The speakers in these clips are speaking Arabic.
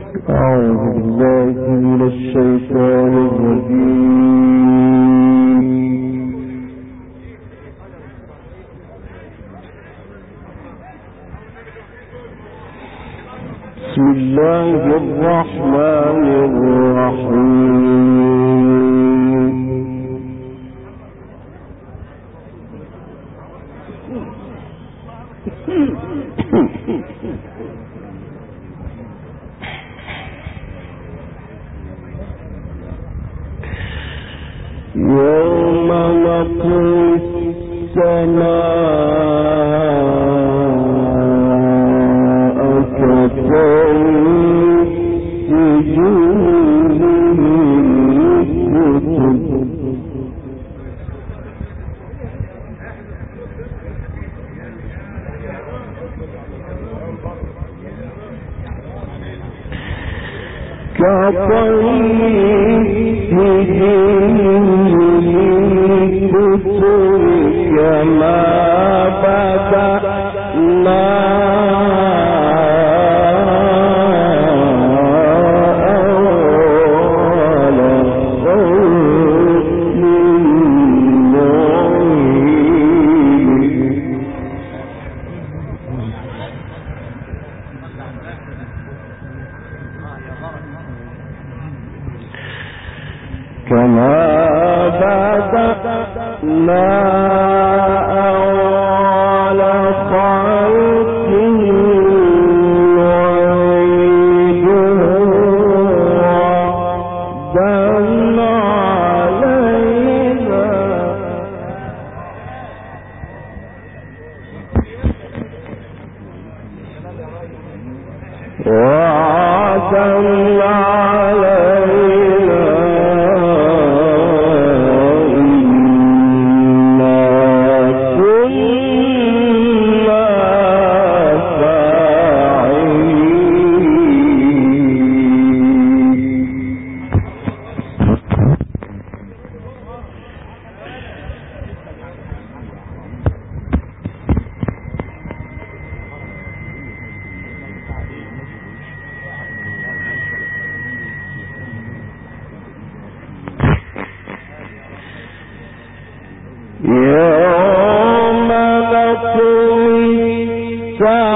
يوم نطوي السماء كطي السجود للكتب كما بدأنا أول خلق نعيد كما بدأنا أول خلق نعيده وعدا علينا يوم نطوي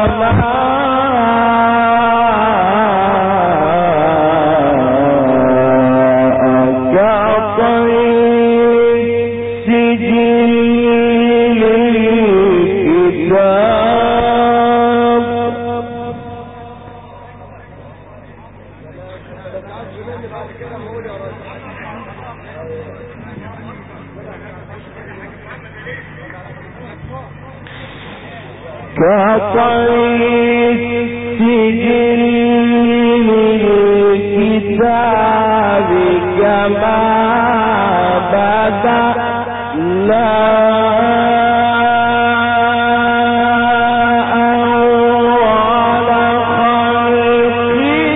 السماء كطي السجل للكتاب كطي السجل للكتاب كما بدأنا أول خلق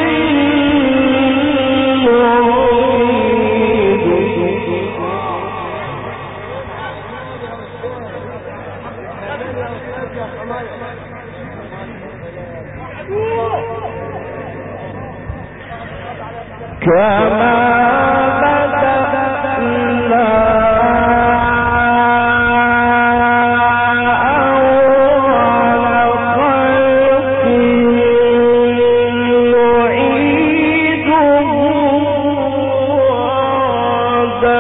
كما بدأنا أول خلق نعيده وعدا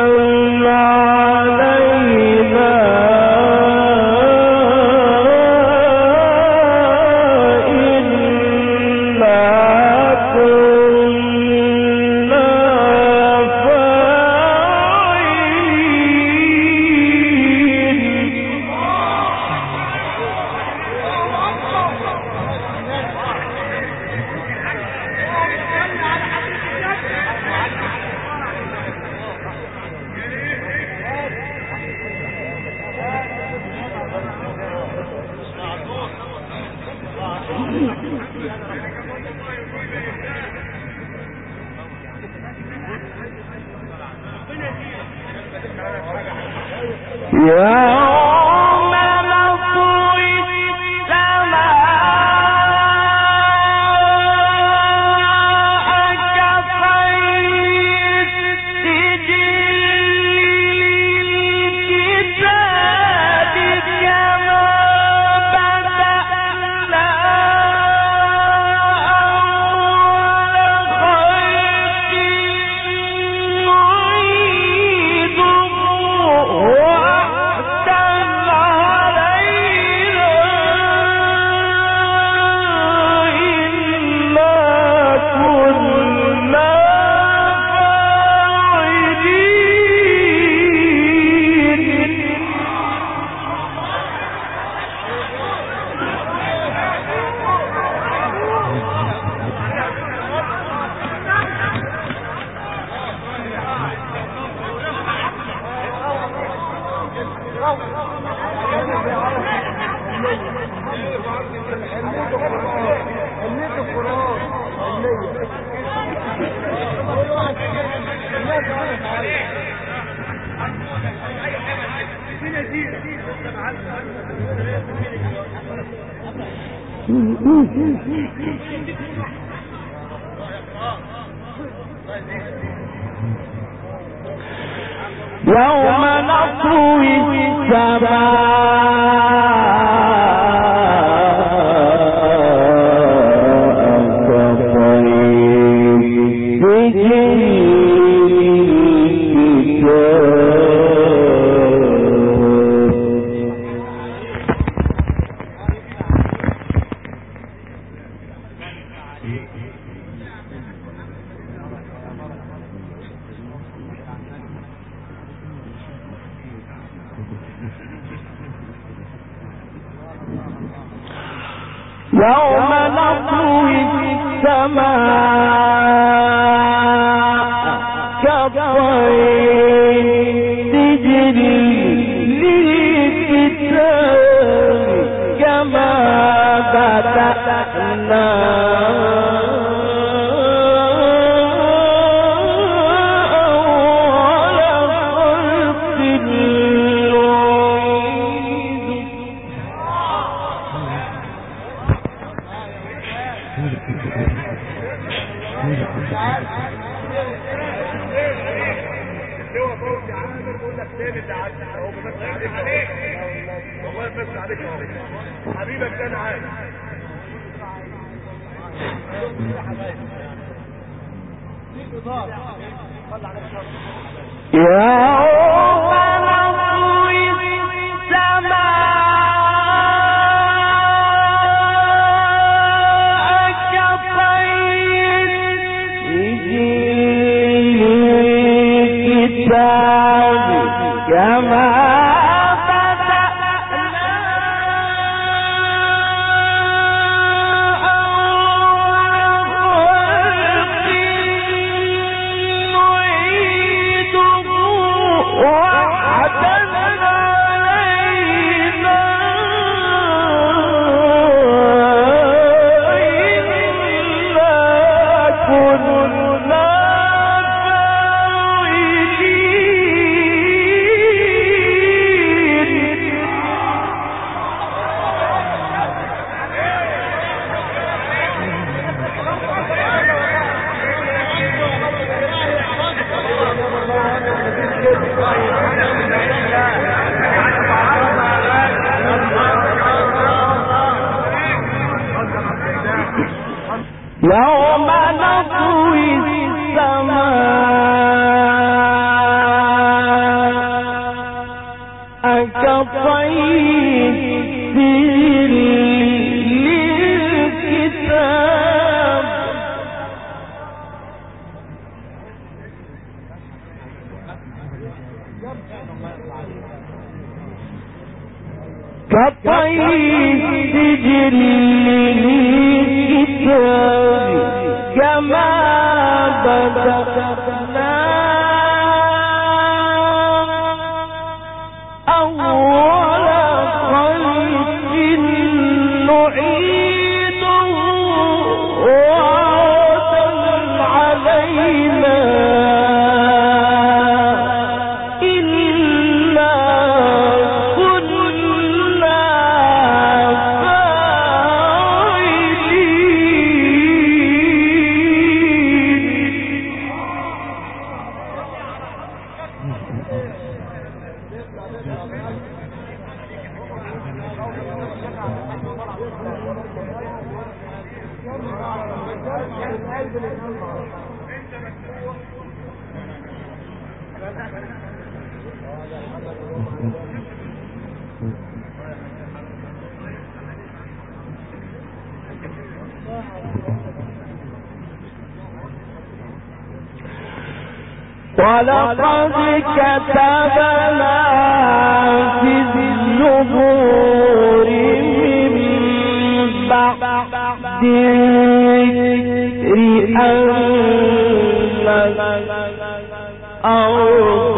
علينا يوم نطوي السماء يوم نطوي السماء كالطير تجري للكتاب كما بدأنا حبيبك ده انا عارف يوم نطوي السماء كالطير تجري للكتاب كما يوم نطوي السماء كالطير للكتاب كالطير تجري للكتاب كما بدأنا أول خلق نعيده وعدا علينا إنا كنا ولقد كتبنا في الزبور من بعد الذكر أن الأرض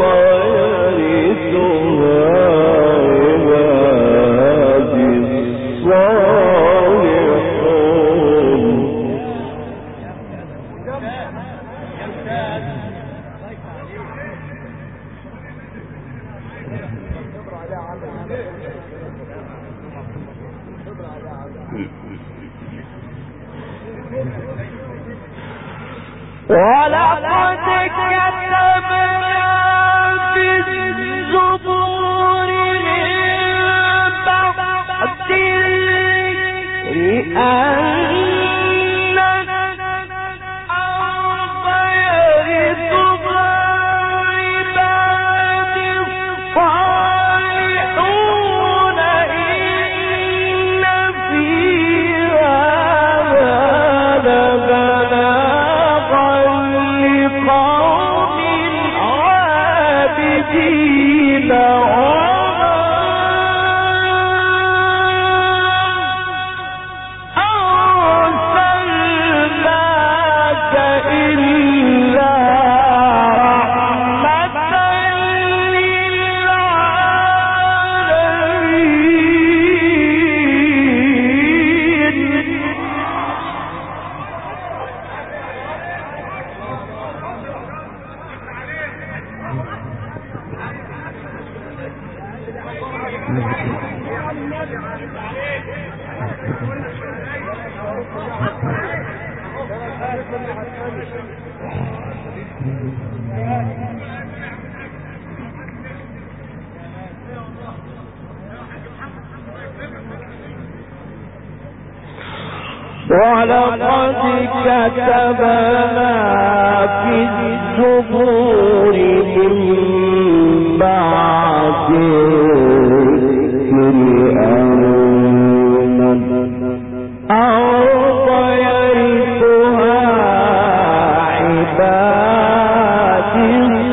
يرثها عبادي الصالحون ولقد كتبنا في الزبور من بعد الذكر ولقد كتبنا في الزبور من بعد الذكر أرض يرثها عبادي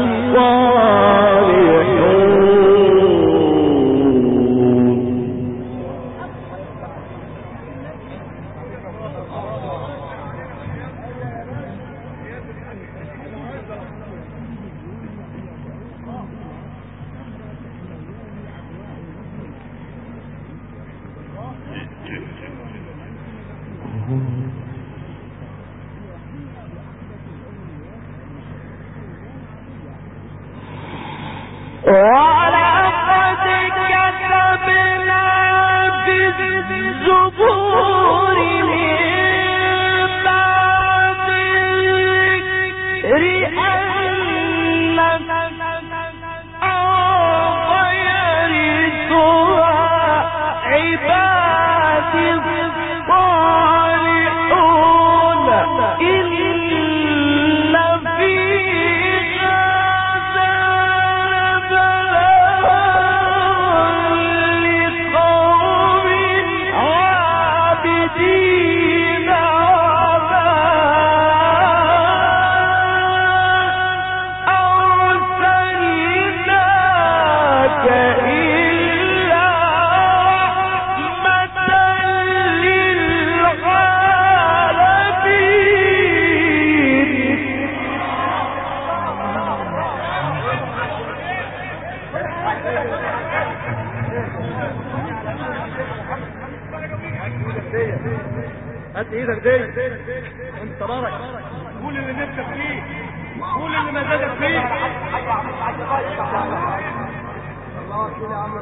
ولقد كتبنا في الزبور من بعد الذكر أن الأرض يرثها عبادي الصالحون إن في هات ايدك دي انت تبارك قول اللي نفسك فيه قول اللي مزاجك فيه الله كده يا عم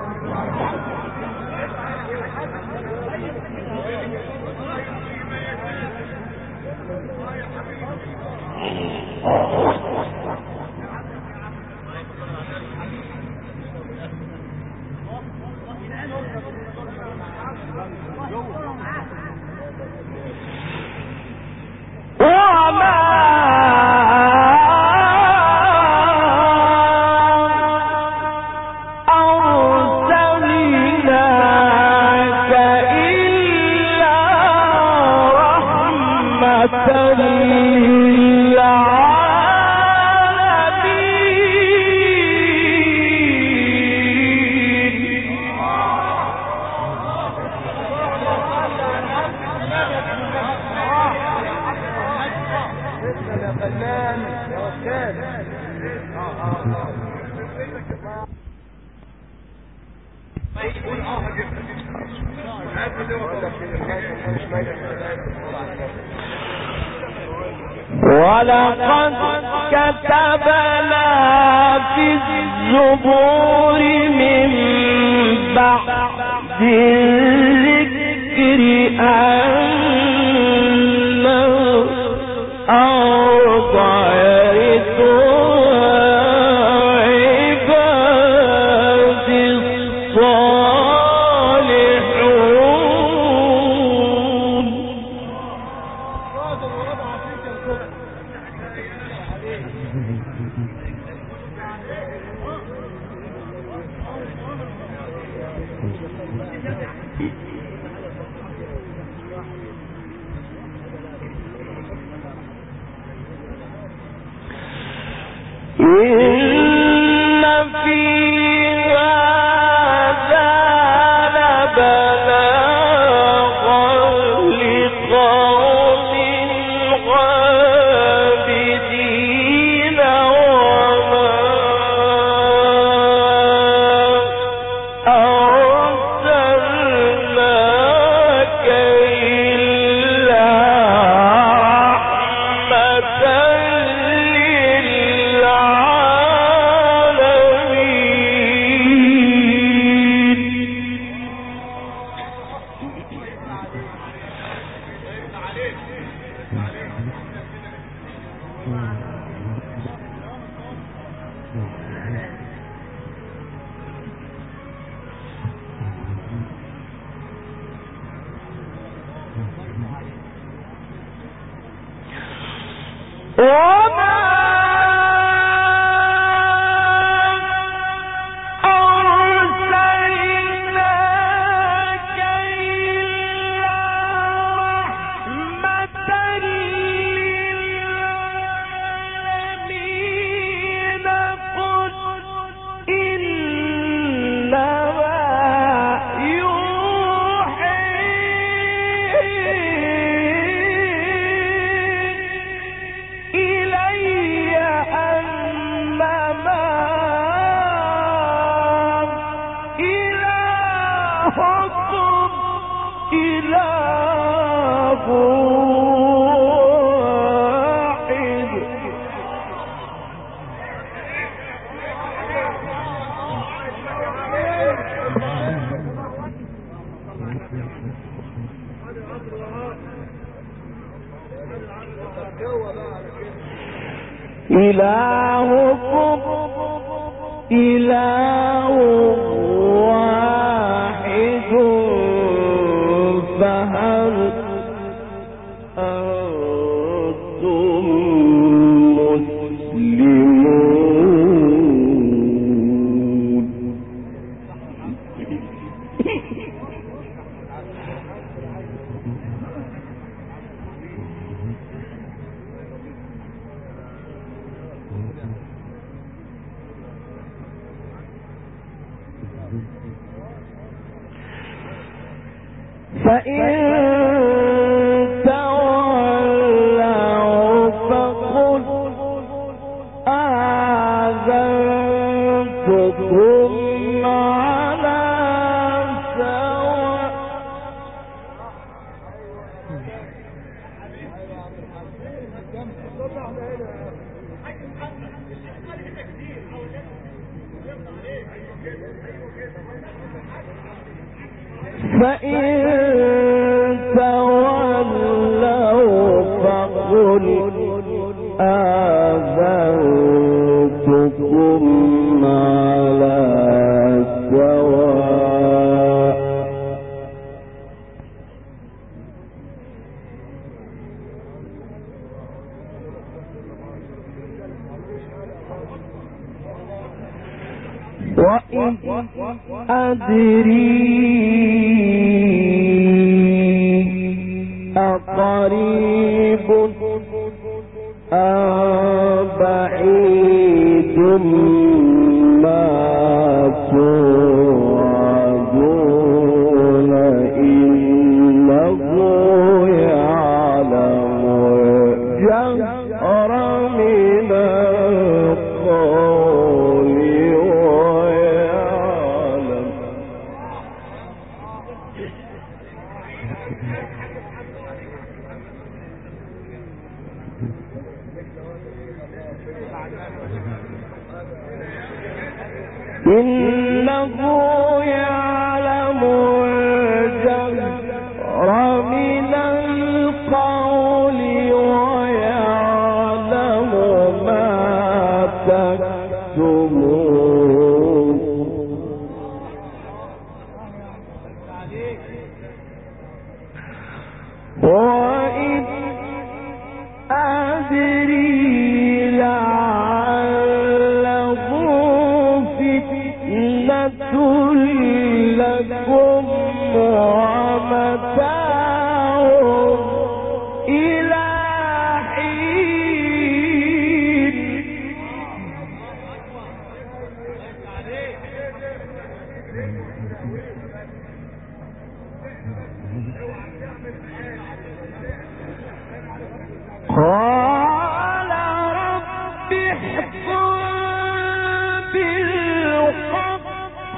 ولقد كتبنا في الزبور من بعد الذكر أن الأرض يرثها عبادي الصالحون. إن في هذا لبلاغا لقوم عابدين وما أرسلناك إلا رحمة إلهكم إله واحد فهل أنتم مسلمون؟ فإن تولوا فقل آذنتكم على سواء. فإن تولوا فقل آذنتكم على سواء. وإذ أدري أقريب أم بعيد ما توعدون إنه يعلم الجهر من القول ويعلم. إنه يعلم الجهر من القول ويعلم ما تكتمون وإذ أدري لعله فتنة لكم ومتاع إلى حين قال رب احكم بالحق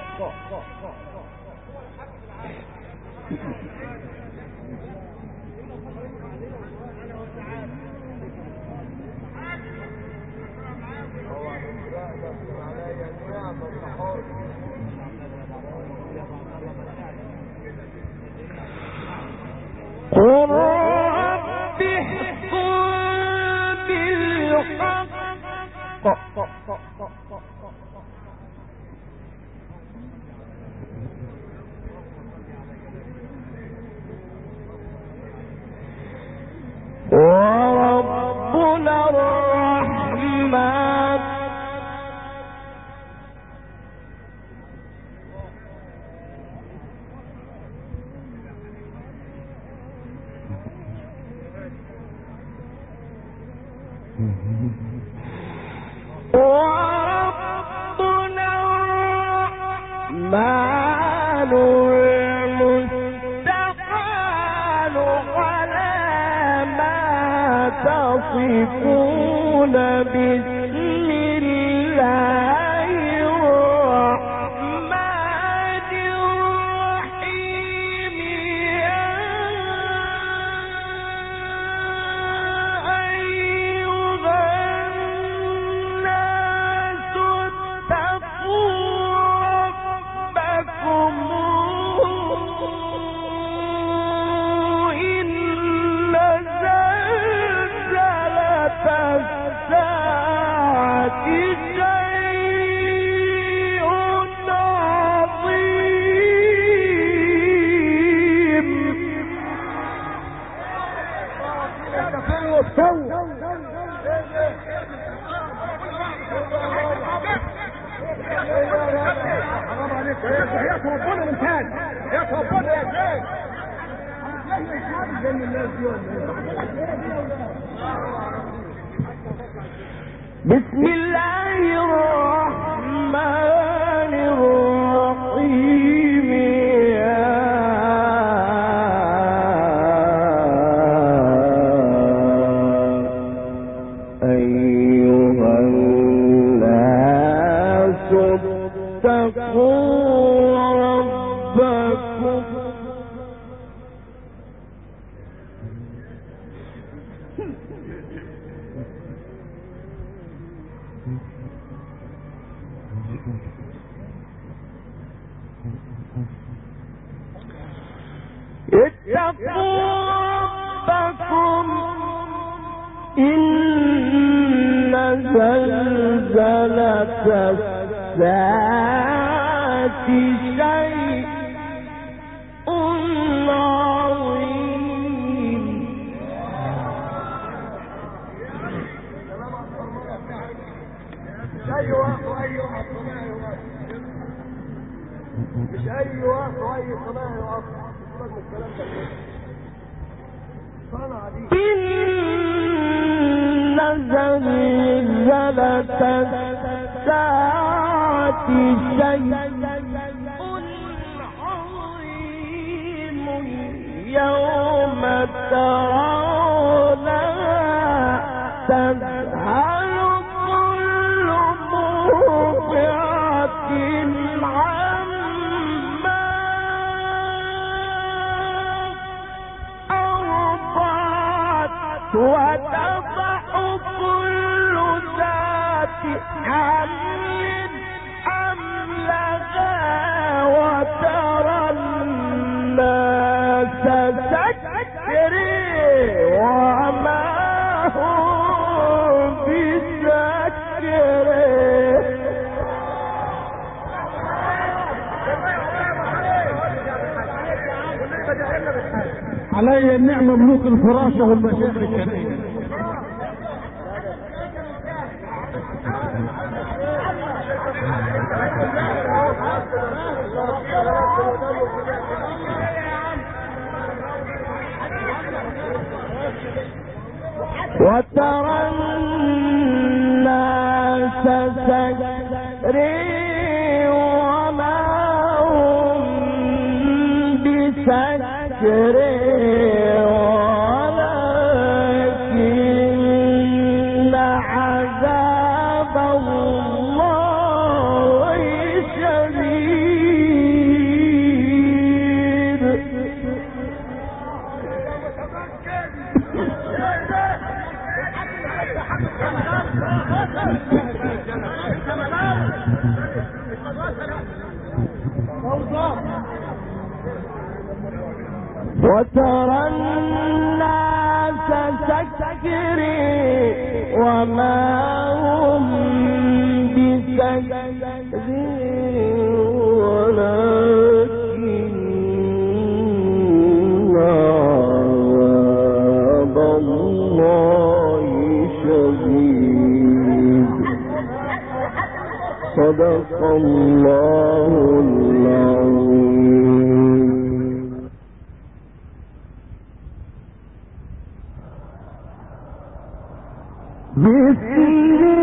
قل رب احكم بالحق وربنا الرحمن وربنا الرحمن المستعان على ما تصفون بسم الله الرحمن الرحيم يا أيها الناس اتقوا ربكم إن زلزلة الساعة شيء بسم الله الرحمن الرحيم يا أيها الناس اتقوا ربكم اتقوا ربكم إن زلزلة الساعة شيء عظيم مش اي وقت واي صلاه يقف من الكلام ده صنع دي إن زلزلة الساعة شيء عظيم يوم ترونها تذهل كل مرضعة عما أرضعت وتضع كل علي النعمة ملوك الفراشة والمشايخ الكنية. وترى الناس سكري وما هم بسكري ولكن عذاب الله شديد. وترى الناس سكري وما هم بسكري ولكن عذاب الله شديد. صدق الله العظيم. بسم الله